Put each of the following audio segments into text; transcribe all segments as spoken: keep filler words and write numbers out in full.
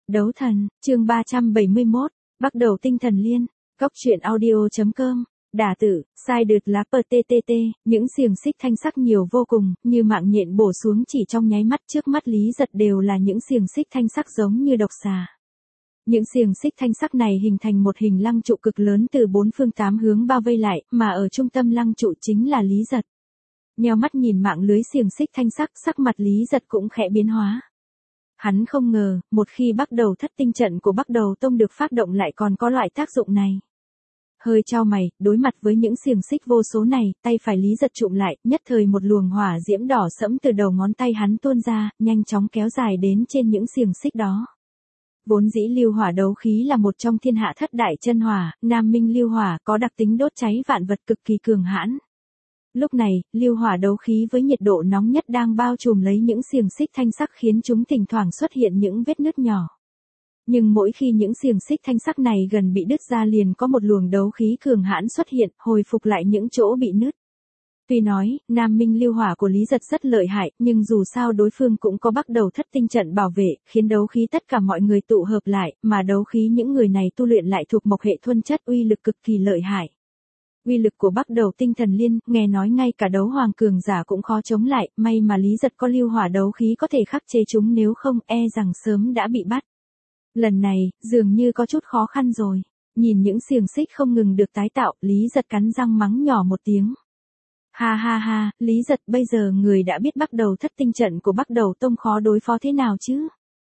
Đấu thần, chương ba trăm bảy mươi mốt, bắt đầu tinh thần liên, góc truyện audio.com, đả tử, sai đượt lá pờ tê tê tê, những xiềng xích thanh sắc nhiều vô cùng, như mạng nhện bổ xuống chỉ trong nháy mắt. Trước mắt Lý Giật đều là những xiềng xích thanh sắc giống như độc xà. Những xiềng xích thanh sắc này hình thành một hình lăng trụ cực lớn từ bốn phương tám hướng bao vây lại, mà ở trung tâm lăng trụ chính là Lý Giật. Nheo mắt nhìn mạng lưới xiềng xích thanh sắc, sắc mặt Lý Giật cũng khẽ biến hóa. Hắn không ngờ, một khi bắt đầu thất tinh trận của Bắc Đầu Tông được phát động lại còn có loại tác dụng này. Hơi chau mày, đối mặt với những xiềng xích vô số này, tay phải Lý Giật chụm lại, nhất thời một luồng hỏa diễm đỏ sẫm từ đầu ngón tay hắn tuôn ra, nhanh chóng kéo dài đến trên những xiềng xích đó. Vốn dĩ lưu hỏa đấu khí là một trong thiên hạ thất đại chân hỏa, Nam Minh lưu hỏa có đặc tính đốt cháy vạn vật cực kỳ cường hãn. Lúc này, lưu hỏa đấu khí với nhiệt độ nóng nhất đang bao trùm lấy những xiềng xích thanh sắc khiến chúng thỉnh thoảng xuất hiện những vết nứt nhỏ. Nhưng mỗi khi những xiềng xích thanh sắc này gần bị đứt ra liền có một luồng đấu khí cường hãn xuất hiện, hồi phục lại những chỗ bị nứt. Tuy nói, Nam Minh lưu hỏa của Lý Giật rất lợi hại, nhưng dù sao đối phương cũng có bắt đầu thất tinh trận bảo vệ, khiến đấu khí tất cả mọi người tụ hợp lại, mà đấu khí những người này tu luyện lại thuộc mộc hệ thuần chất, uy lực cực kỳ lợi hại. Uy lực của Bắc Đầu tinh thần liên, nghe nói ngay cả đấu hoàng cường giả cũng khó chống lại, may mà Lý Giật có lưu hỏa đấu khí có thể khắc chế chúng, nếu không e rằng sớm đã bị bắt. Lần này, dường như có chút khó khăn rồi. Nhìn những xiềng xích không ngừng được tái tạo, Lý Giật cắn răng mắng nhỏ một tiếng. Ha ha ha, Lý Giật, bây giờ người đã biết Bắc Đầu thất tinh trận của Bắc Đầu Tông khó đối phó thế nào chứ?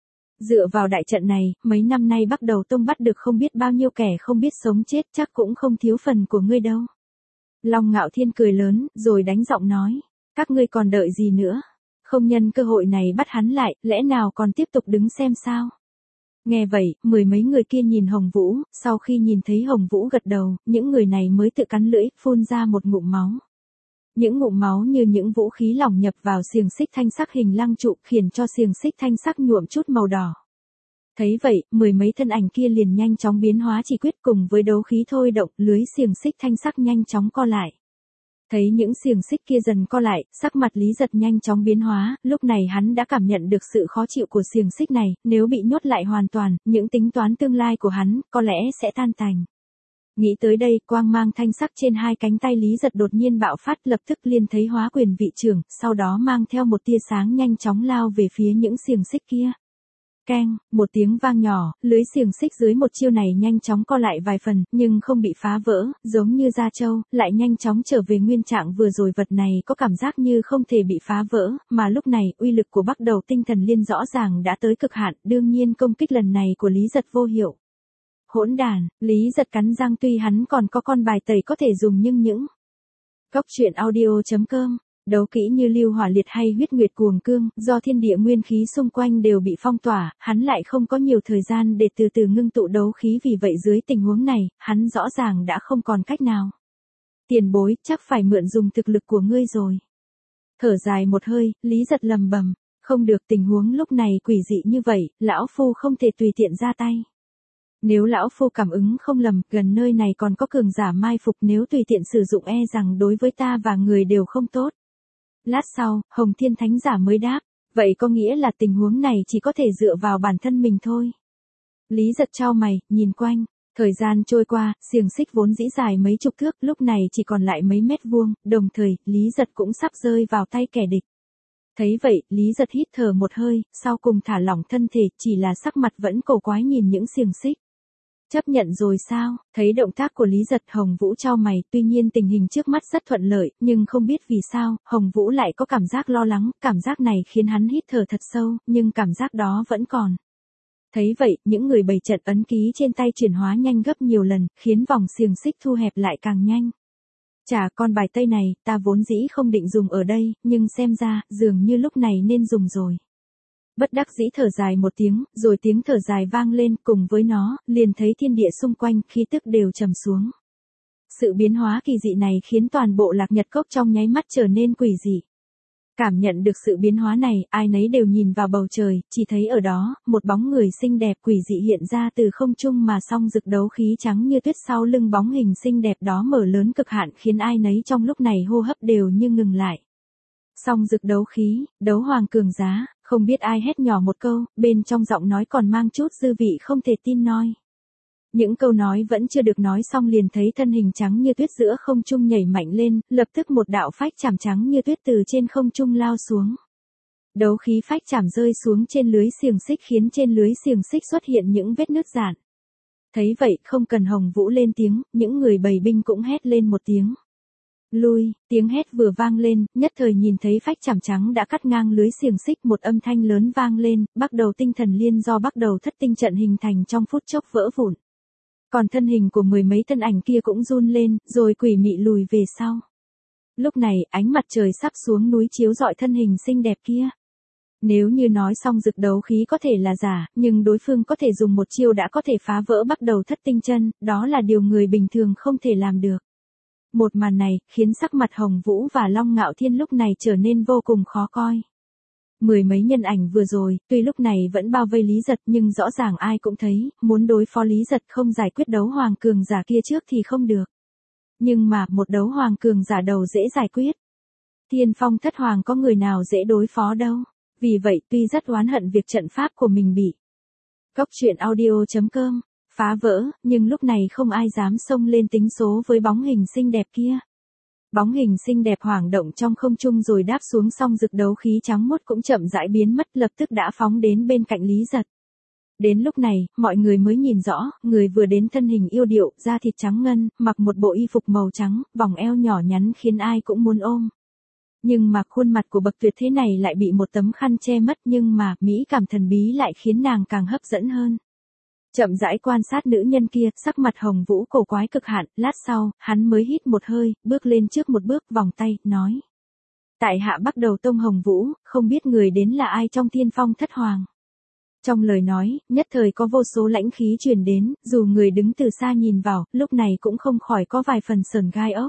Dựa vào đại trận này, mấy năm nay Bắc Đầu Tông bắt được không biết bao nhiêu kẻ không biết sống chết, chắc cũng không thiếu phần của ngươi đâu. Long Ngạo Thiên cười lớn, rồi đánh giọng nói, các ngươi còn đợi gì nữa? Không nhân cơ hội này bắt hắn lại, lẽ nào còn tiếp tục đứng xem sao? Nghe vậy, mười mấy người kia nhìn Hồng Vũ, sau khi nhìn thấy Hồng Vũ gật đầu, những người này mới tự cắn lưỡi, phun ra một ngụm máu. Những ngụm máu như những vũ khí lỏng nhập vào xiềng xích thanh sắc hình lăng trụ, khiến cho xiềng xích thanh sắc nhuộm chút màu đỏ. Thấy vậy, mười mấy thân ảnh kia liền nhanh chóng biến hóa chỉ quyết, cùng với đấu khí thôi động, lưới xiềng xích thanh sắc nhanh chóng co lại. Thấy những xiềng xích kia dần co lại, sắc mặt Lý Giật nhanh chóng biến hóa, lúc này hắn đã cảm nhận được sự khó chịu của xiềng xích này, nếu bị nhốt lại hoàn toàn, những tính toán tương lai của hắn, có lẽ sẽ tan tành. Nghĩ tới đây, quang mang thanh sắc trên hai cánh tay Lý Giật đột nhiên bạo phát, lập tức liền thấy hóa quyền vị trưởng, sau đó mang theo một tia sáng nhanh chóng lao về phía những xiềng xích kia. Keng, một tiếng vang nhỏ, lưới xiềng xích dưới một chiêu này nhanh chóng co lại vài phần, nhưng không bị phá vỡ, giống như da trâu, lại nhanh chóng trở về nguyên trạng vừa rồi. Vật này có cảm giác như không thể bị phá vỡ, mà lúc này, uy lực của Bắc Đầu tinh thần liên rõ ràng đã tới cực hạn, đương nhiên công kích lần này của Lý Giật vô hiệu. Hỗn đàn, Lý Giật cắn răng, tuy hắn còn có con bài tẩy có thể dùng nhưng những góc truyện audio.com, đấu kỹ như lưu hỏa liệt hay huyết nguyệt cuồng cương, do thiên địa nguyên khí xung quanh đều bị phong tỏa, hắn lại không có nhiều thời gian để từ từ ngưng tụ đấu khí, vì vậy dưới tình huống này, hắn rõ ràng đã không còn cách nào. Tiền bối, chắc phải mượn dùng thực lực của ngươi rồi. Thở dài một hơi, Lý Giật lầm bầm, không được, tình huống lúc này quỷ dị như vậy, lão phu không thể tùy tiện ra tay. Nếu lão phu cảm ứng không lầm, gần nơi này còn có cường giả mai phục, nếu tùy tiện sử dụng e rằng đối với ta và người đều không tốt. Lát sau, Hồng Thiên Thánh Giả mới đáp, vậy có nghĩa là tình huống này chỉ có thể dựa vào bản thân mình thôi. Lý Giật chau mày, nhìn quanh, thời gian trôi qua, xiềng xích vốn dĩ dài mấy chục thước, lúc này chỉ còn lại mấy mét vuông, đồng thời, Lý Giật cũng sắp rơi vào tay kẻ địch. Thấy vậy, Lý Giật hít thở một hơi, sau cùng thả lỏng thân thể, chỉ là sắc mặt vẫn cổ quái nhìn những xiềng xích. Chấp nhận rồi sao? Thấy động tác của Lý Giật, Hồng Vũ chau mày, tuy nhiên tình hình trước mắt rất thuận lợi, nhưng không biết vì sao, Hồng Vũ lại có cảm giác lo lắng, cảm giác này khiến hắn hít thở thật sâu, nhưng cảm giác đó vẫn còn. Thấy vậy, những người bày trận ấn ký trên tay chuyển hóa nhanh gấp nhiều lần, khiến vòng xiềng xích thu hẹp lại càng nhanh. Chà, con bài tây này, ta vốn dĩ không định dùng ở đây, nhưng xem ra, dường như lúc này nên dùng rồi. Bất đắc dĩ thở dài một tiếng, rồi tiếng thở dài vang lên, cùng với nó, liền thấy thiên địa xung quanh, khí tức đều trầm xuống. Sự biến hóa kỳ dị này khiến toàn bộ Lạc Nhật Cốc trong nháy mắt trở nên quỷ dị. Cảm nhận được sự biến hóa này, ai nấy đều nhìn vào bầu trời, chỉ thấy ở đó, một bóng người xinh đẹp quỷ dị hiện ra từ không trung, mà song rực đấu khí trắng như tuyết sau lưng bóng hình xinh đẹp đó mở lớn cực hạn, khiến ai nấy trong lúc này hô hấp đều như ngừng lại. Song rực đấu khí, đấu hoàng cường giá, Không biết ai hét nhỏ một câu, bên trong giọng nói còn mang chút dư vị không thể tin nói. Những câu nói vẫn chưa được nói xong liền thấy thân hình trắng như tuyết giữa không trung nhảy mạnh lên, lập tức một đạo phách chảm trắng như tuyết từ trên không trung lao xuống. Đấu khí phách chảm rơi xuống trên lưới xiềng xích khiến trên lưới xiềng xích xuất hiện những vết nứt rạn. Thấy vậy, không cần Hồng Vũ lên tiếng, những người bầy binh cũng hét lên một tiếng. Lui, tiếng hét vừa vang lên, nhất thời nhìn thấy phách chảm trắng đã cắt ngang lưới xiềng xích, một âm thanh lớn vang lên, bắt đầu tinh thần liên do bắt đầu thất tinh trận hình thành trong phút chốc vỡ vụn. Còn thân hình của mười mấy thân ảnh kia cũng run lên, rồi quỷ mị lùi về sau. Lúc này, ánh mặt trời sắp xuống núi chiếu rọi thân hình xinh đẹp kia. Nếu như nói xong dực đấu khí có thể là giả, nhưng đối phương có thể dùng một chiêu đã có thể phá vỡ bắt đầu thất tinh chân, đó là điều người bình thường không thể làm được. Một màn này, khiến sắc mặt Hồng Vũ và Long Ngạo Thiên lúc này trở nên vô cùng khó coi. Mười mấy nhân ảnh vừa rồi, tuy lúc này vẫn bao vây Lý Giật nhưng rõ ràng ai cũng thấy, muốn đối phó Lý Giật không giải quyết đấu hoàng cường giả kia trước thì không được. Nhưng mà, một đấu hoàng cường giả đầu dễ giải quyết. Tiên Phong Thất Hoàng có người nào dễ đối phó đâu. Vì vậy tuy rất oán hận việc trận pháp của mình bị Cốc truyện audio chấm com phá vỡ, nhưng lúc này không ai dám xông lên tính số với bóng hình xinh đẹp kia. Bóng hình xinh đẹp hoảng động trong không trung rồi đáp xuống, xong rực đấu khí trắng muốt cũng chậm rãi biến mất, lập tức đã phóng đến bên cạnh Lý Giật. Đến lúc này, mọi người mới nhìn rõ, người vừa đến thân hình yêu điệu, da thịt trắng ngân, mặc một bộ y phục màu trắng, vòng eo nhỏ nhắn khiến ai cũng muốn ôm. Nhưng mà khuôn mặt của bậc tuyệt thế này lại bị một tấm khăn che mất, nhưng mà mỹ cảm thần bí lại khiến nàng càng hấp dẫn hơn. Chậm rãi quan sát nữ nhân kia, sắc mặt Hồng Vũ cổ quái cực hạn, lát sau, hắn mới hít một hơi, bước lên trước một bước, vòng tay, nói. Tại hạ Bắc Đầu Tông Hồng Vũ, không biết người đến là ai trong Tiên Phong Thất Hoàng. Trong lời nói, nhất thời có vô số lãnh khí truyền đến, dù người đứng từ xa nhìn vào, lúc này cũng không khỏi có vài phần sờn gai ốc.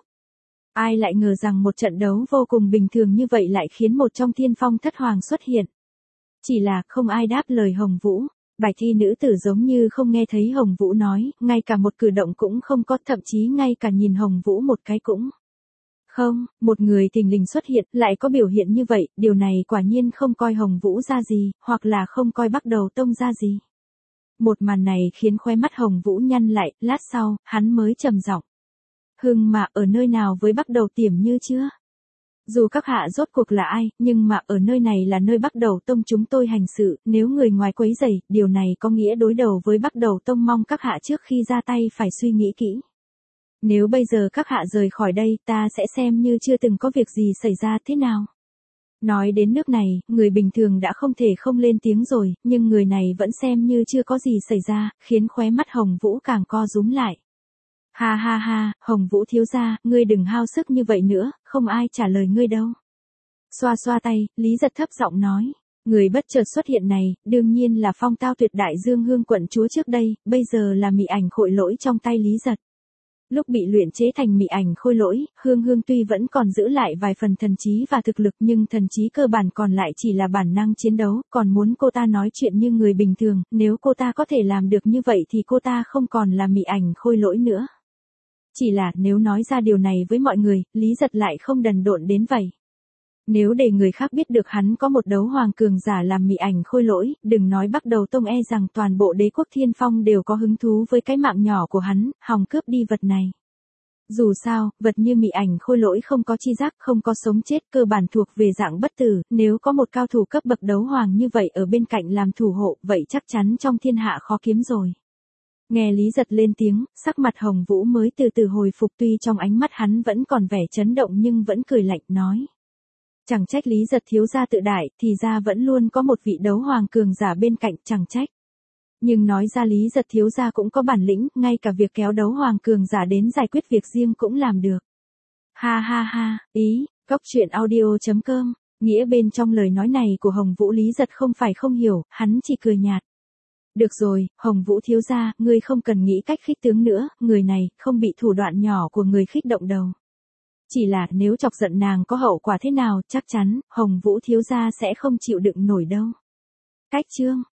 Ai lại ngờ rằng một trận đấu vô cùng bình thường như vậy lại khiến một trong Tiên Phong Thất Hoàng xuất hiện. Chỉ là không ai đáp lời Hồng Vũ. Bạch y nữ tử giống như không nghe thấy Hồng Vũ nói, ngay cả một cử động cũng không có, thậm chí ngay cả nhìn Hồng Vũ một cái cũng không. Một người thình lình xuất hiện lại có biểu hiện như vậy, điều này quả nhiên không coi Hồng Vũ ra gì, hoặc là không coi Bắc Đầu Tông ra gì. Một màn này khiến khóe mắt Hồng Vũ nhăn lại, lát sau, hắn mới trầm giọng. Hưng mà ở nơi nào với Bắc Đầu Tiểm Như chưa? Dù các hạ rốt cuộc là ai, nhưng mà ở nơi này là nơi Bắc Đầu Tông chúng tôi hành sự, nếu người ngoài quấy rầy, điều này có nghĩa đối đầu với Bắc Đầu Tông, mong các hạ trước khi ra tay phải suy nghĩ kỹ. Nếu bây giờ các hạ rời khỏi đây, ta sẽ xem như chưa từng có việc gì xảy ra thế nào. Nói đến nước này, người bình thường đã không thể không lên tiếng rồi, nhưng người này vẫn xem như chưa có gì xảy ra, khiến khóe mắt Hồng Vũ càng co rúm lại. Ha ha ha, Hồng Vũ thiếu gia, ngươi đừng hao sức như vậy nữa, không ai trả lời ngươi đâu. Xoa xoa tay, Lý Giật thấp giọng nói, người bất chợt xuất hiện này, đương nhiên là Phong Tao Tuyệt Đại Dương Hương quận chúa trước đây, bây giờ là mị ảnh khôi lỗi trong tay Lý Giật. Lúc bị luyện chế thành mị ảnh khôi lỗi, Hương Hương tuy vẫn còn giữ lại vài phần thần trí và thực lực, nhưng thần trí cơ bản còn lại chỉ là bản năng chiến đấu, còn muốn cô ta nói chuyện như người bình thường, nếu cô ta có thể làm được như vậy thì cô ta không còn là mị ảnh khôi lỗi nữa. Chỉ là nếu nói ra điều này với mọi người, Lý Giật lại không đần độn đến vậy. Nếu để người khác biết được hắn có một đấu hoàng cường giả làm mị ảnh khôi lỗi, đừng nói Bắc Đầu Tông, e rằng toàn bộ đế quốc Thiên Phong đều có hứng thú với cái mạng nhỏ của hắn, hòng cướp đi vật này. Dù sao, vật như mị ảnh khôi lỗi không có chi giác, không có sống chết, cơ bản thuộc về dạng bất tử, nếu có một cao thủ cấp bậc đấu hoàng như vậy ở bên cạnh làm thủ hộ, vậy chắc chắn trong thiên hạ khó kiếm rồi. Nghe Lý Giật lên tiếng, sắc mặt Hồng Vũ mới từ từ hồi phục, tuy trong ánh mắt hắn vẫn còn vẻ chấn động nhưng vẫn cười lạnh nói. Chẳng trách Lý Giật thiếu gia tự đại, thì ra vẫn luôn có một vị đấu hoàng cường giả bên cạnh, chẳng trách. Nhưng nói ra Lý Giật thiếu gia cũng có bản lĩnh, ngay cả việc kéo đấu hoàng cường giả đến giải quyết việc riêng cũng làm được. Ha ha ha, ý, cốc truyện audio chấm com, nghĩa bên trong lời nói này của Hồng Vũ Lý Giật không phải không hiểu, hắn chỉ cười nhạt. Được rồi, Hồng Vũ thiếu gia, ngươi không cần nghĩ cách khích tướng nữa, người này không bị thủ đoạn nhỏ của người khích động đầu. Chỉ là nếu chọc giận nàng có hậu quả thế nào, chắc chắn Hồng Vũ thiếu gia sẽ không chịu đựng nổi đâu. Cách chương